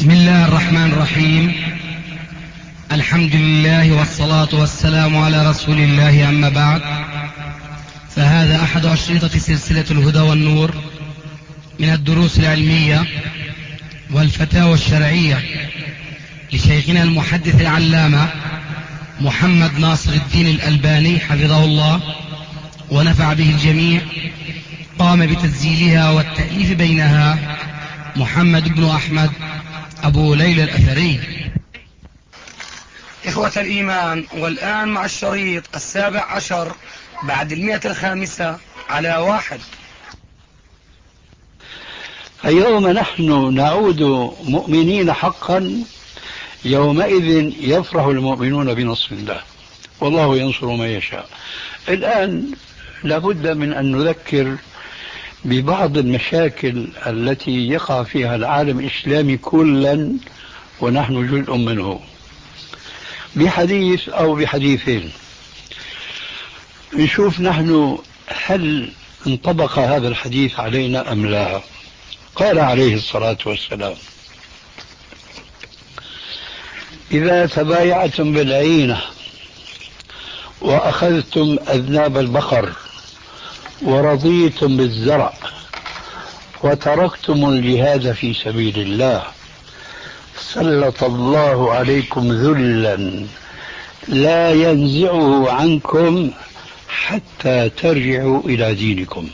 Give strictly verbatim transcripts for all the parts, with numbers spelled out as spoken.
بسم الله الرحمن الرحيم. الحمد لله والصلاة والسلام على رسول الله، أما بعد، فهذا أحد أشرطة سلسلة الهدى والنور من الدروس العلمية والفتاوى الشرعية لشيخنا المحدث العلامة محمد ناصر الدين الألباني حفظه الله ونفع به الجميع. قام بتسجيلها والتأليف بينها محمد بن أحمد أبو ليلى الأثري. إخوة الإيمان، والآن مع الشريط السابع عشر بعد المئة الخامسة على واحد. اليوم نحن نعود مؤمنين حقا، يومئذ يفرح المؤمنون بنصر الله، والله ينصر من يشاء. الآن لابد من أن نذكر ببعض المشاكل التي يقع فيها العالم الإسلامي كلا ونحن جزء منه، بحديث أو بحديثين. نشوف نحن هل انطبق هذا الحديث علينا أم لا. قال عليه الصلاة والسلام: إذا تبايعتم بالعينة وأخذتم أذناب البقر ورضيتم بالزرع وتركتم الجهاد في سبيل الله سلط الله عليكم ذلا لا ينزعه عنكم حتى ترجعوا إلى دينكم.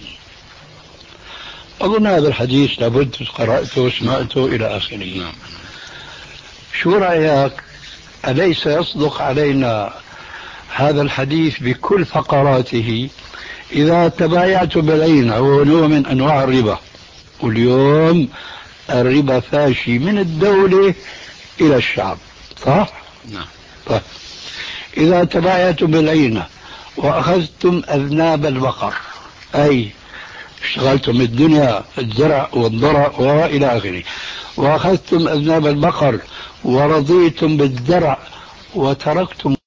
أظن هذا الحديث لابد قرأته وسمعته إلى آخره. شو رأيك؟ أليس يصدق علينا هذا الحديث بكل فقراته؟ إذا تبايعتم بالعين، هو نوع من أنواع الربا، واليوم الربا فاشي من الدولة إلى الشعب، صح؟ نعم. طيب. إذا تبايعتم بالعينة وأخذتم أذناب البقر، أي اشتغلتم الدنيا الزرع والضرع وإلى آخره، وأخذتم أذناب البقر ورضيتم بالزرع وتركتم